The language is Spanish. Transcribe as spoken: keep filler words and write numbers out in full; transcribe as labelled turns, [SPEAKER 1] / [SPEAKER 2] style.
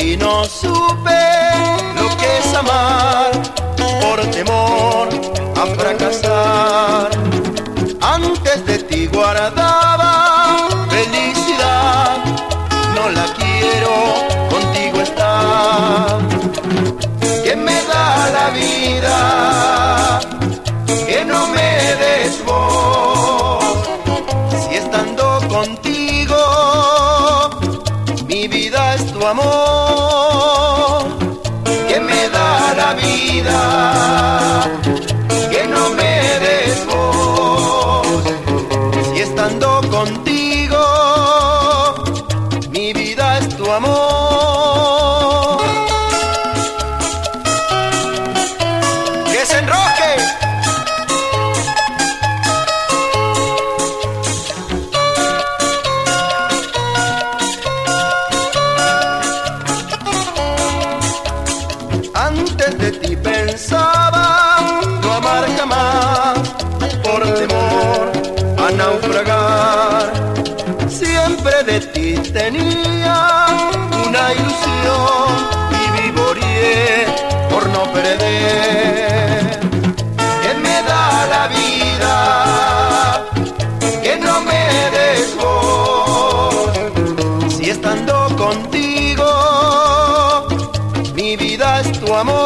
[SPEAKER 1] y no supe lo que es amar por temor a fracasar. Antes de ti guardaba felicidad, no la quiero, contigo estar. Que me da la vida, que no me des vos, si estando contigo mi vida es tu amor. Que me da la vida, que no me des vos, si estando contigo mi vida es tu amor. ¡Que se enroque! Antes de ti pensaba no amar jamás, por temor a naufragar. Siempre de ti tenía una ilusión y vivoré por no perder. Que me da la vida, que no me des vos, si estando contigo mi vida es tu amor.